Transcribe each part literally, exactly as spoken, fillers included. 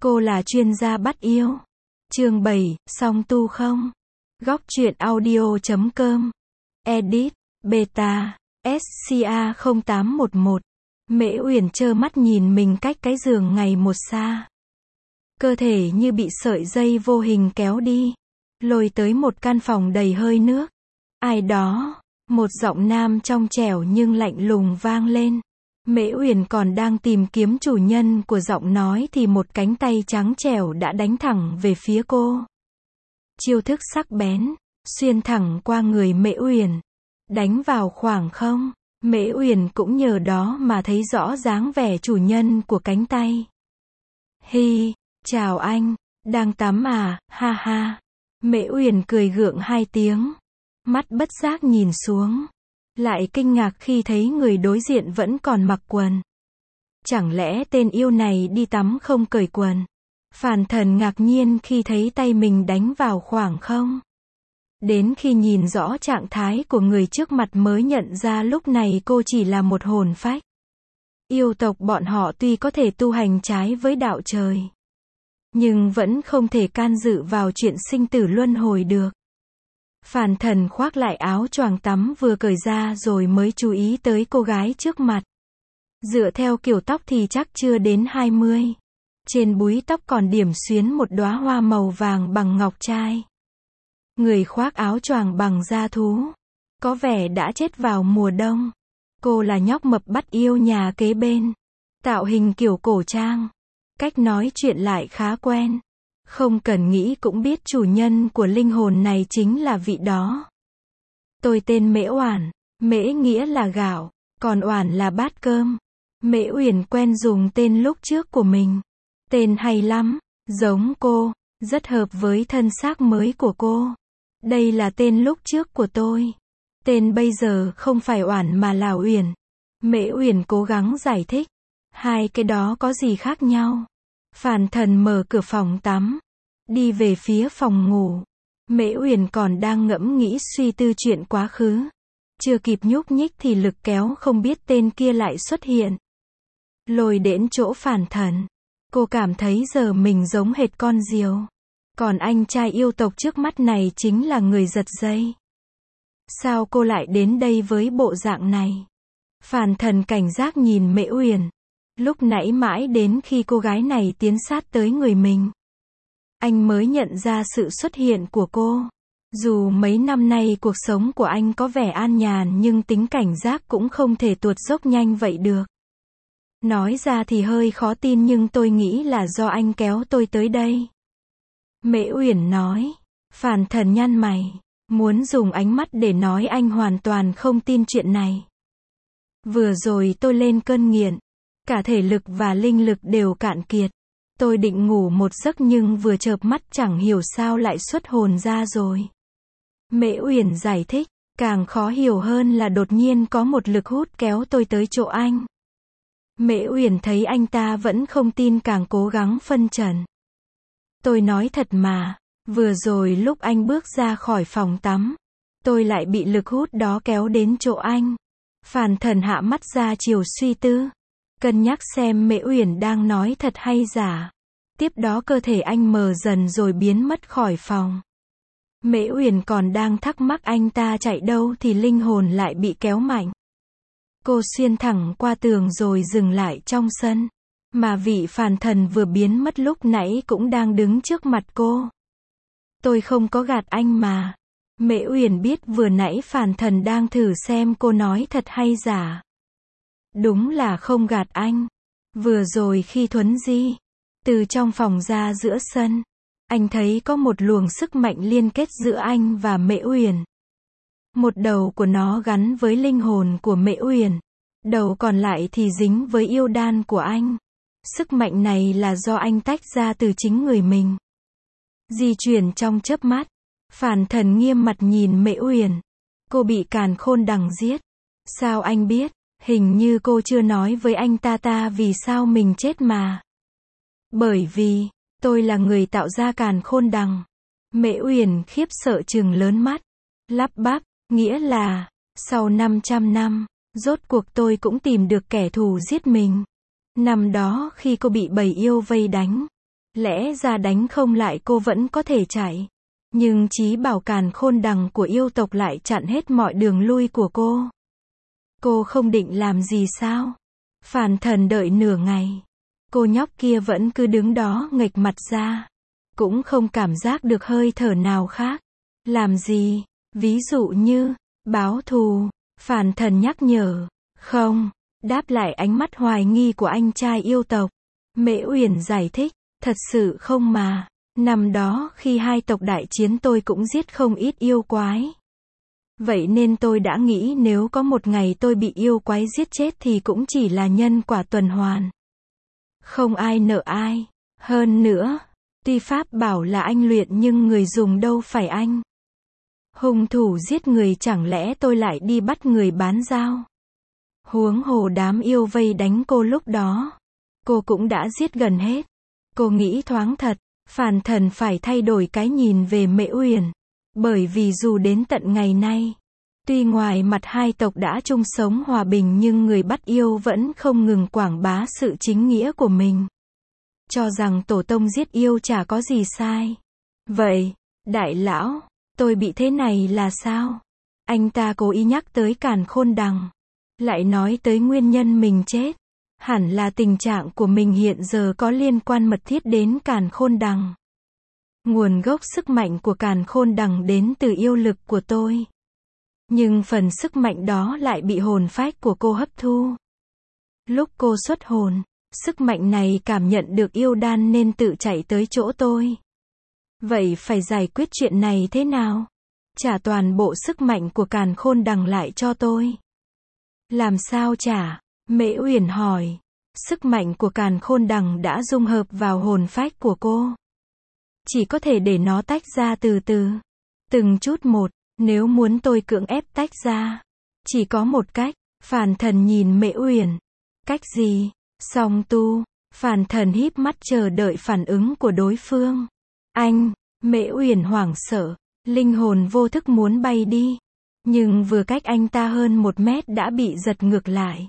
Cô là chuyên gia bắt yêu. Chương bảy, song tu không? Góc truyện audio chấm com. Edit, Beta, ét xê a không tám một một. Mễ Uyển trơ mắt nhìn mình cách cái giường ngày một xa. Cơ thể như bị sợi dây vô hình kéo đi, lôi tới một căn phòng đầy hơi nước. Ai đó, một giọng nam trong trẻo nhưng lạnh lùng vang lên. Mễ Uyển còn đang tìm kiếm chủ nhân của giọng nói thì một cánh tay trắng trẻo đã đánh thẳng về phía cô. Chiêu thức sắc bén, xuyên thẳng qua người Mễ Uyển, đánh vào khoảng không. Mễ Uyển cũng nhờ đó mà thấy rõ dáng vẻ chủ nhân của cánh tay. Hi, chào anh, đang tắm à, ha ha. Mễ Uyển cười gượng hai tiếng, mắt bất giác nhìn xuống, lại kinh ngạc khi thấy người đối diện vẫn còn mặc quần. Chẳng lẽ tên yêu này đi tắm không cởi quần? Phàn Thần ngạc nhiên khi thấy tay mình đánh vào khoảng không. Đến khi nhìn rõ trạng thái của người trước mặt mới nhận ra lúc này cô chỉ là một hồn phách. Yêu tộc bọn họ tuy có thể tu hành trái với đạo trời, nhưng vẫn không thể can dự vào chuyện sinh tử luân hồi được. Phàn Thần khoác lại áo choàng tắm vừa cởi ra rồi mới chú ý tới cô gái trước mặt. Dựa theo kiểu tóc thì chắc chưa đến hai mươi. Trên búi tóc còn điểm xuyến một đóa hoa màu vàng bằng ngọc trai. Người khoác áo choàng bằng da thú, có vẻ đã chết vào mùa đông. Cô là nhóc mập bắt yêu nhà kế bên. Tạo hình kiểu cổ trang, cách nói chuyện lại khá quen. Không cần nghĩ cũng biết chủ nhân của linh hồn này chính là vị đó. Tôi tên Mễ Oản, Mễ nghĩa là gạo, còn Oản là bát cơm. Mễ Uyển quen dùng tên lúc trước của mình. Tên hay lắm, giống cô, rất hợp với thân xác mới của cô. Đây là tên lúc trước của tôi. Tên bây giờ không phải Oản mà là Uyển. Mễ Uyển cố gắng giải thích. Hai cái đó có gì khác nhau? Phàn Thần mở cửa phòng tắm, đi về phía phòng ngủ. Mễ Uyển còn đang ngẫm nghĩ suy tư chuyện quá khứ. Chưa kịp nhúc nhích thì lực kéo không biết tên kia lại xuất hiện. Lôi đến chỗ Phàn Thần. Cô cảm thấy giờ mình giống hệt con diều. Còn anh trai yêu tộc trước mắt này chính là người giật dây. Sao cô lại đến đây với bộ dạng này? Phàn Thần cảnh giác nhìn Mễ Uyển. Lúc nãy mãi đến khi cô gái này tiến sát tới người mình, anh mới nhận ra sự xuất hiện của cô. Dù mấy năm nay cuộc sống của anh có vẻ an nhàn nhưng tính cảnh giác cũng không thể tuột dốc nhanh vậy được. Nói ra thì hơi khó tin nhưng tôi nghĩ là do anh kéo tôi tới đây. Mễ Uyển nói. Phàn Thần nhăn mày, muốn dùng ánh mắt để nói anh hoàn toàn không tin chuyện này. Vừa rồi tôi lên cơn nghiện, cả thể lực và linh lực đều cạn kiệt. Tôi định ngủ một giấc nhưng vừa chợp mắt chẳng hiểu sao lại xuất hồn ra rồi. Mễ Uyển giải thích, càng khó hiểu hơn là đột nhiên có một lực hút kéo tôi tới chỗ anh. Mễ Uyển thấy anh ta vẫn không tin càng cố gắng phân trần. Tôi nói thật mà, vừa rồi lúc anh bước ra khỏi phòng tắm, tôi lại bị lực hút đó kéo đến chỗ anh. Phàn Thần hạ mắt ra chiều suy tư, cân nhắc xem Mễ Uyển đang nói thật hay giả. Tiếp đó cơ thể anh mờ dần rồi biến mất khỏi phòng. Mễ Uyển còn đang thắc mắc anh ta chạy đâu thì linh hồn lại bị kéo mạnh. Cô xuyên thẳng qua tường rồi dừng lại trong sân. Mà vị Phàn Thần vừa biến mất lúc nãy cũng đang đứng trước mặt cô. Tôi không có gạt anh mà. Mễ Uyển biết vừa nãy Phàn Thần đang thử xem cô nói thật hay giả. Đúng là không gạt anh. Vừa rồi khi thuấn di từ trong phòng ra giữa sân, anh thấy có một luồng sức mạnh liên kết giữa anh và Mễ Uyển. Một đầu của nó gắn với linh hồn của Mễ Uyển, đầu còn lại thì dính với yêu đan của anh. Sức mạnh này là do anh tách ra từ chính người mình. Di chuyển trong chớp mắt. Phàn Thần nghiêm mặt nhìn Mễ Uyển. Cô bị Càn Khôn Đằng giết. Sao anh biết? Hình như cô chưa nói với anh ta ta vì sao mình chết mà. Bởi vì, tôi là người tạo ra Càn Khôn Đằng. Mễ Uyển khiếp sợ trừng lớn mắt. Lắp bắp, nghĩa là, sau năm trăm năm, rốt cuộc tôi cũng tìm được kẻ thù giết mình. Năm đó khi cô bị bầy yêu vây đánh, Lẽ ra đánh không lại cô vẫn có thể chạy. Nhưng Chí Bảo càn khôn đằng của yêu tộc lại chặn hết mọi đường lui của cô. Cô không định làm gì sao? Phàn Thần đợi nửa ngày. Cô nhóc kia vẫn cứ đứng đó nghệch mặt ra. Cũng không cảm giác được hơi thở nào khác. Làm gì? Ví dụ như, báo thù. Phàn Thần nhắc nhở. Không. Đáp lại ánh mắt hoài nghi của anh trai yêu tộc. Mễ Uyển giải thích. Thật sự không mà. Năm đó khi hai tộc đại chiến tôi cũng giết không ít yêu quái. Vậy nên tôi đã nghĩ nếu có một ngày tôi bị yêu quái giết chết thì cũng chỉ là nhân quả tuần hoàn. Không ai nợ ai. Hơn nữa, tuy pháp bảo là anh luyện nhưng người dùng đâu phải anh. Hung thủ giết người chẳng lẽ tôi lại đi bắt người bán dao. Huống hồ đám yêu vây đánh cô lúc đó. Cô cũng đã giết gần hết. Cô nghĩ thoáng thật. Phàn Thần phải thay đổi cái nhìn về Mễ Uyển. Bởi vì dù đến tận ngày nay, tuy ngoài mặt hai tộc đã chung sống hòa bình nhưng người bắt yêu vẫn không ngừng quảng bá sự chính nghĩa của mình. Cho rằng tổ tông giết yêu chả có gì sai. Vậy, đại lão, tôi bị thế này là sao? Anh ta cố ý nhắc tới càn khôn đằng. Lại nói tới nguyên nhân mình chết. Hẳn là tình trạng của mình hiện giờ có liên quan mật thiết đến càn khôn đằng. Nguồn gốc sức mạnh của càn khôn đằng đến từ yêu lực của tôi. Nhưng phần sức mạnh đó lại bị hồn phách của cô hấp thu. Lúc cô xuất hồn, sức mạnh này cảm nhận được yêu đan nên tự chạy tới chỗ tôi. Vậy phải giải quyết chuyện này thế nào? Trả toàn bộ sức mạnh của càn khôn đằng lại cho tôi. Làm sao trả? Mễ Uyển hỏi. Sức mạnh của càn khôn đằng đã dung hợp vào hồn phách của cô. Chỉ có thể để nó tách ra từ từ. Từng chút một, nếu muốn tôi cưỡng ép tách ra. Chỉ có một cách. Phàn Thần nhìn Mễ Uyển. Cách gì? Song tu. Phàn Thần híp mắt chờ đợi phản ứng của đối phương. Anh, Mễ Uyển hoảng sợ. Linh hồn vô thức muốn bay đi. Nhưng vừa cách anh ta hơn một mét đã bị giật ngược lại.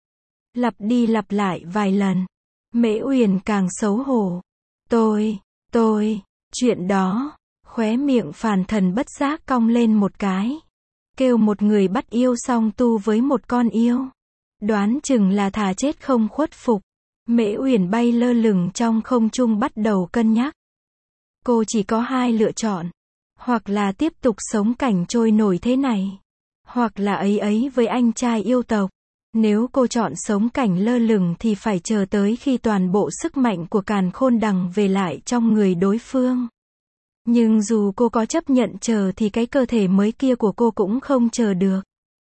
Lặp đi lặp lại vài lần. Mễ Uyển càng xấu hổ. Tôi, tôi, chuyện đó. Khóe miệng Phàn Thần bất giác cong lên một cái. Kêu một người bắt yêu song tu với một con yêu. Đoán chừng là thà chết không khuất phục. Mễ Uyển bay lơ lửng trong không trung bắt đầu cân nhắc. Cô chỉ có hai lựa chọn. Hoặc là tiếp tục sống cảnh trôi nổi thế này. Hoặc là ấy ấy với anh trai yêu tộc. Nếu cô chọn sống cảnh lơ lửng thì phải chờ tới khi toàn bộ sức mạnh của càn khôn đằng về lại trong người đối phương. Nhưng dù cô có chấp nhận chờ thì cái cơ thể mới kia của cô cũng không chờ được.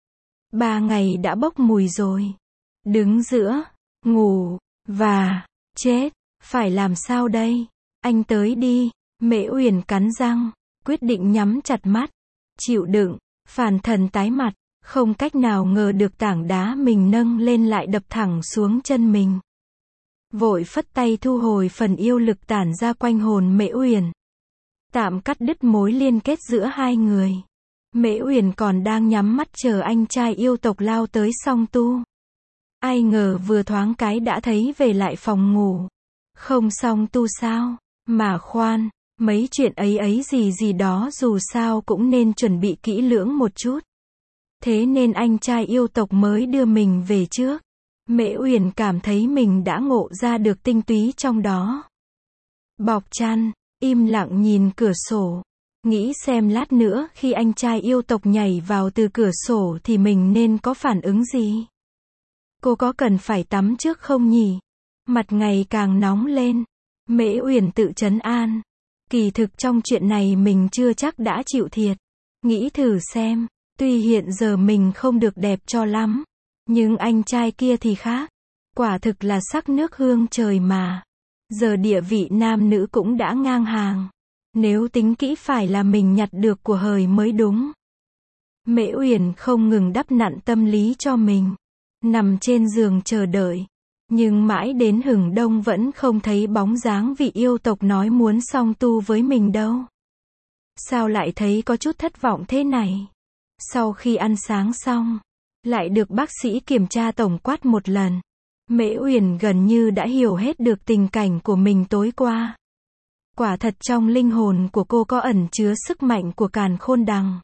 Ba ngày đã bốc mùi rồi. Đứng giữa, ngủ, và, chết. Phải làm sao đây? Anh tới đi. Mễ Uyển cắn răng. Quyết định nhắm chặt mắt. Chịu đựng. Phàn Thần tái mặt. Không cách nào ngờ được tảng đá mình nâng lên lại đập thẳng xuống chân mình. Vội phất tay thu hồi phần yêu lực tản ra quanh hồn Mễ Uyển. Tạm cắt đứt mối liên kết giữa hai người. Mễ Uyển còn đang nhắm mắt chờ anh trai yêu tộc lao tới song tu. Ai ngờ vừa thoáng cái đã thấy về lại phòng ngủ. Không song tu sao? Mà khoan, mấy chuyện ấy ấy gì gì đó dù sao cũng nên chuẩn bị kỹ lưỡng một chút. Thế nên anh trai yêu tộc mới đưa mình về trước. Mễ Uyển cảm thấy mình đã ngộ ra được tinh túy trong đó. Bọc chăn, im lặng nhìn cửa sổ. Nghĩ xem lát nữa khi anh trai yêu tộc nhảy vào từ cửa sổ thì mình nên có phản ứng gì. Cô có cần phải tắm trước không nhỉ? Mặt ngày càng nóng lên. Mễ Uyển tự trấn an. Kỳ thực trong chuyện này mình chưa chắc đã chịu thiệt. Nghĩ thử xem. Tuy hiện giờ mình không được đẹp cho lắm. Nhưng anh trai kia thì khác. Quả thực là sắc nước hương trời mà. Giờ địa vị nam nữ cũng đã ngang hàng. Nếu tính kỹ phải là mình nhặt được của hời mới đúng. Mễ Uyển không ngừng đắp nặn tâm lý cho mình. Nằm trên giường chờ đợi. Nhưng mãi đến hừng đông vẫn không thấy bóng dáng vị yêu tộc nói muốn song tu với mình đâu. Sao lại thấy có chút thất vọng thế này? Sau khi ăn sáng xong, lại được bác sĩ kiểm tra tổng quát một lần. Mễ Uyển gần như đã hiểu hết được tình cảnh của mình tối qua. Quả thật trong linh hồn của cô có ẩn chứa sức mạnh của càn khôn đằng.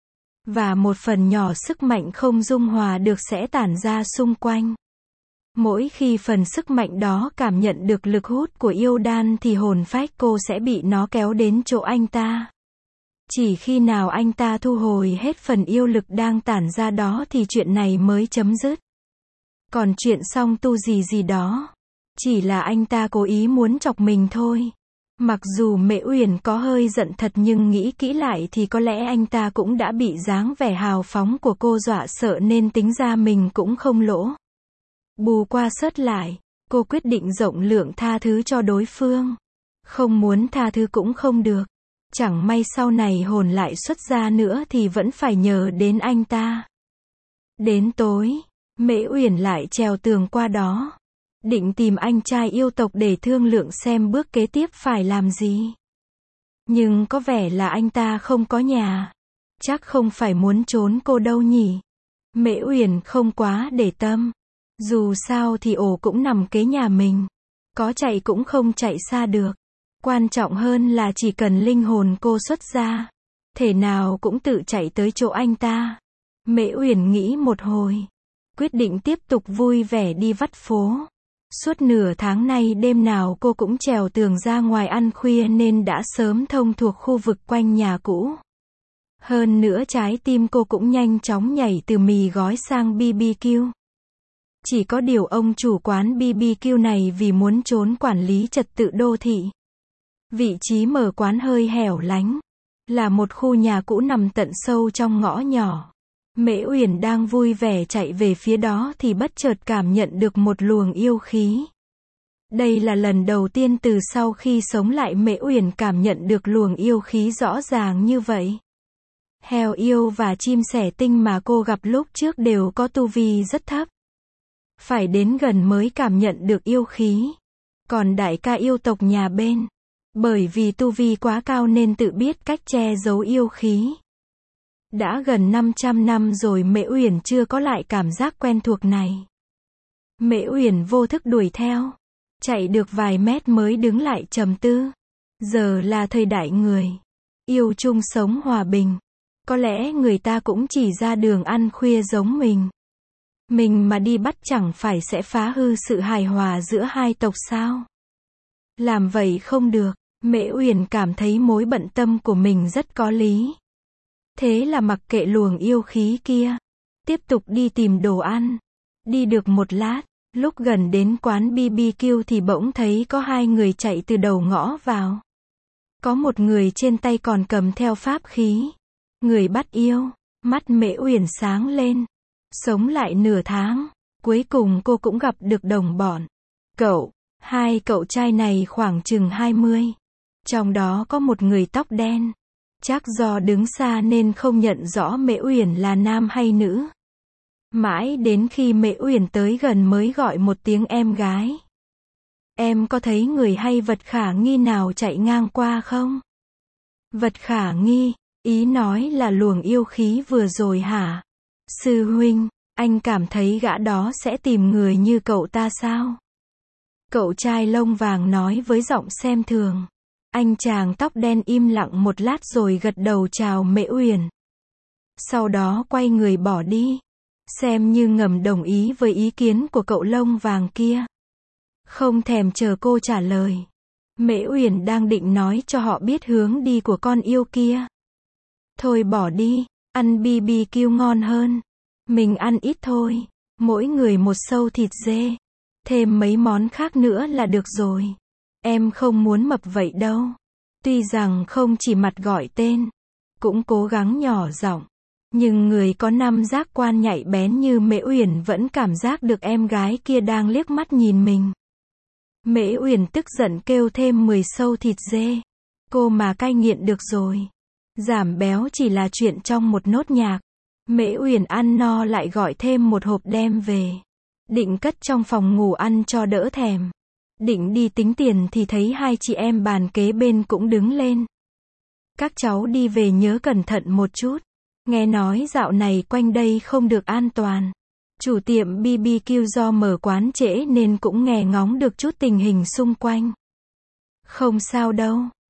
Và một phần nhỏ sức mạnh không dung hòa được sẽ tản ra xung quanh. Mỗi khi phần sức mạnh đó cảm nhận được lực hút của yêu đan thì hồn phách cô sẽ bị nó kéo đến chỗ anh ta. Chỉ khi nào anh ta thu hồi hết phần yêu lực đang tản ra đó thì chuyện này mới chấm dứt. Còn chuyện song tu gì gì đó, chỉ là anh ta cố ý muốn chọc mình thôi. Mặc dù Mễ Uyển có hơi giận thật nhưng nghĩ kỹ lại thì có lẽ anh ta cũng đã bị dáng vẻ hào phóng của cô dọa sợ nên tính ra mình cũng không lỗ. Bù qua sớt lại, cô quyết định rộng lượng tha thứ cho đối phương. Không muốn tha thứ cũng không được. Chẳng may sau này hồn lại xuất ra nữa thì vẫn phải nhờ đến anh ta. Đến tối, Mễ Uyển lại trèo tường qua đó. Định tìm anh trai yêu tộc để thương lượng xem bước kế tiếp phải làm gì. Nhưng có vẻ là anh ta không có nhà. Chắc không phải muốn trốn cô đâu nhỉ. Mễ Uyển không quá để tâm. Dù sao thì ổ cũng nằm kế nhà mình. Có chạy cũng không chạy xa được. Quan trọng hơn là chỉ cần linh hồn cô xuất ra, thể nào cũng tự chạy tới chỗ anh ta. Mễ Uyển nghĩ một hồi, quyết định tiếp tục vui vẻ đi vắt phố. Suốt nửa tháng nay đêm nào cô cũng trèo tường ra ngoài ăn khuya nên đã sớm thông thuộc khu vực quanh nhà cũ. Hơn nữa trái tim cô cũng nhanh chóng nhảy từ mì gói sang bê bê kiu. Chỉ có điều ông chủ quán bê bê kiu này vì muốn trốn quản lý trật tự đô thị. Vị trí mở quán hơi hẻo lánh, là một khu nhà cũ nằm tận sâu trong ngõ nhỏ. Mễ Uyển đang vui vẻ chạy về phía đó thì bất chợt cảm nhận được một luồng yêu khí. Đây là lần đầu tiên từ sau khi sống lại Mễ Uyển cảm nhận được luồng yêu khí rõ ràng như vậy. Heo yêu và chim sẻ tinh mà cô gặp lúc trước đều có tu vi rất thấp. Phải đến gần mới cảm nhận được yêu khí. Còn đại ca yêu tộc nhà bên, bởi vì tu vi quá cao nên tự biết cách che giấu yêu khí. Đã gần năm trăm năm rồi Mễ Uyển chưa có lại cảm giác quen thuộc này. Mễ Uyển vô thức đuổi theo. Chạy được vài mét mới đứng lại trầm tư. Giờ là thời đại người yêu chung sống hòa bình. Có lẽ người ta cũng chỉ ra đường ăn khuya giống mình. Mình mà đi bắt chẳng phải sẽ phá hư sự hài hòa giữa hai tộc sao? Làm vậy không được. Mễ Uyển cảm thấy mối bận tâm của mình rất có lý. Thế là mặc kệ luồng yêu khí kia, tiếp tục đi tìm đồ ăn. Đi được một lát, lúc gần đến quán bê bê kiu thì bỗng thấy có hai người chạy từ đầu ngõ vào. Có một người trên tay còn cầm theo pháp khí. Người bắt yêu. Mắt Mễ Uyển sáng lên. Sống lại nửa tháng, cuối cùng cô cũng gặp được đồng bọn. Cậu, hai cậu trai này khoảng chừng hai mươi. Trong đó có một người tóc đen. Chắc do đứng xa nên không nhận rõ Mễ Uyển là nam hay nữ. Mãi đến khi Mễ Uyển tới gần mới gọi một tiếng em gái. Em có thấy người hay vật khả nghi nào chạy ngang qua không? Vật khả nghi, ý nói là luồng yêu khí vừa rồi hả? Sư huynh, anh cảm thấy gã đó sẽ tìm người như cậu ta sao? Cậu trai lông vàng nói với giọng xem thường. Anh chàng tóc đen im lặng một lát rồi gật đầu chào Mễ Uyển. Sau đó quay người bỏ đi. Xem như ngầm đồng ý với ý kiến của cậu lông vàng kia. Không thèm chờ cô trả lời. Mễ Uyển đang định nói cho họ biết hướng đi của con yêu kia. Thôi bỏ đi, ăn bê bê kiu ngon hơn. Mình ăn ít thôi, mỗi người một sâu thịt dê. Thêm mấy món khác nữa là được rồi. Em không muốn mập vậy đâu. Tuy rằng không chỉ mặt gọi tên, cũng cố gắng nhỏ giọng. Nhưng người có năm giác quan nhạy bén như Mễ Uyển vẫn cảm giác được em gái kia đang liếc mắt nhìn mình. Mễ Uyển tức giận kêu thêm mười sâu thịt dê. Cô mà cai nghiện được rồi. Giảm béo chỉ là chuyện trong một nốt nhạc. Mễ Uyển ăn no lại gọi thêm một hộp đem về. Định cất trong phòng ngủ ăn cho đỡ thèm. Định đi tính tiền thì thấy hai chị em bàn kế bên cũng đứng lên. Các cháu đi về nhớ cẩn thận một chút. Nghe nói dạo này quanh đây không được an toàn. Chủ tiệm bê bê kiu do mở quán trễ nên cũng nghe ngóng được chút tình hình xung quanh. Không sao đâu,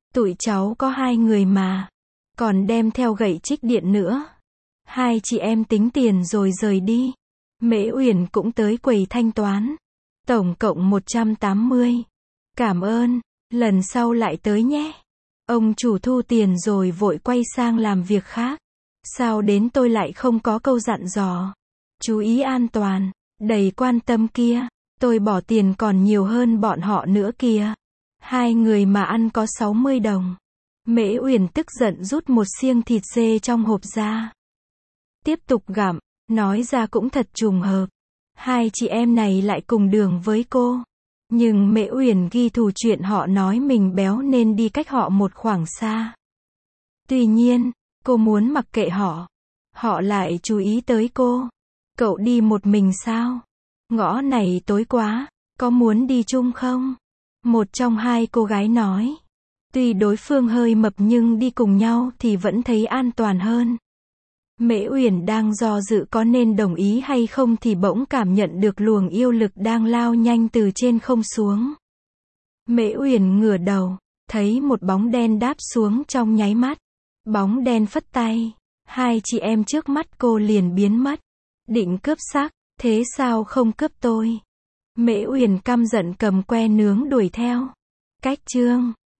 Tụi cháu có hai người mà. Còn đem theo gậy trích điện nữa. Hai chị em tính tiền rồi rời đi. Mễ Uyển cũng tới quầy thanh toán. Tổng cộng một trăm tám mươi. Cảm ơn, lần sau lại tới nhé. Ông chủ thu tiền rồi vội quay sang làm việc khác. Sao đến tôi lại không có câu dặn dò? Chú ý an toàn, đầy quan tâm kia. Tôi bỏ tiền còn nhiều hơn bọn họ nữa kìa. Hai người mà ăn có sáu mươi đồng. Mễ Uyển tức giận rút một xiêng thịt dê trong hộp ra. Tiếp tục gặm, nói ra cũng thật trùng hợp. Hai chị em này lại cùng đường với cô. Nhưng Mễ Uyển ghi thù chuyện họ nói mình béo nên đi cách họ một khoảng xa. Tuy nhiên, cô muốn mặc kệ họ. Họ lại chú ý tới cô. Cậu đi một mình sao? Ngõ này tối quá, có muốn đi chung không? Một trong hai cô gái nói. Tuy đối phương hơi mập nhưng đi cùng nhau thì vẫn thấy an toàn hơn. Mễ Uyển đang do dự có nên đồng ý hay không thì bỗng cảm nhận được luồng yêu lực đang lao nhanh từ trên không xuống. Mễ Uyển ngửa đầu, thấy một bóng đen đáp xuống trong nháy mắt. Bóng đen phất tay, hai chị em trước mắt cô liền biến mất. Định cướp xác, thế sao không cướp tôi? Mễ Uyển căm giận cầm que nướng đuổi theo. Cách chương